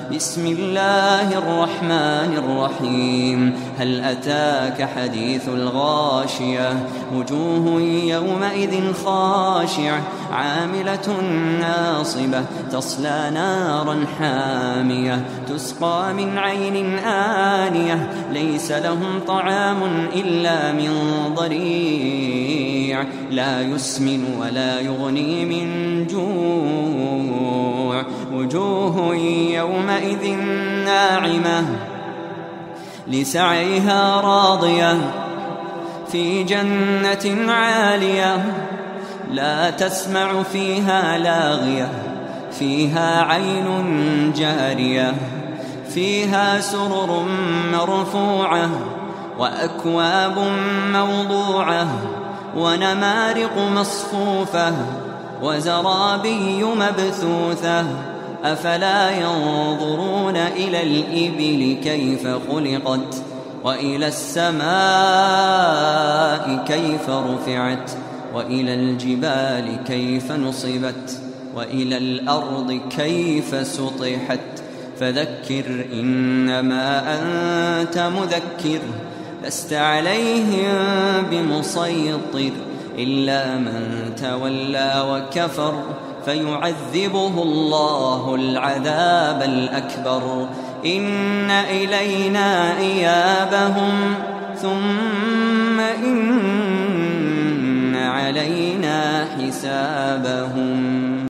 بسم الله الرحمن الرحيم. هل أتاك حديث الغاشية؟ وجوه يومئذ خاشعة عاملة ناصبة تصلى نارا حامية تسقى من عين آنية ليس لهم طعام إلا من ضريع لا يسمن ولا يغني من جوع. وجوه يومئذ ناعمة لسعيها راضية في جنة عالية لا تسمع فيها لاغية فيها عين جارية فيها سرر مرفوعة وأكواب موضوعة ونمارق مصفوفة وزرابي مبثوثة. أفلا ينظرون إلى الإبل كيف خلقت وإلى السماء كيف رفعت وإلى الجبال كيف نصبت وإلى الأرض كيف سطحت. فذكر إنما أنت مذكر لست عليهم بمسيطر إلا من تولى وكفر فيعذبه الله العذاب الأكبر. إن إلينا إيابهم ثم إن علينا حسابهم.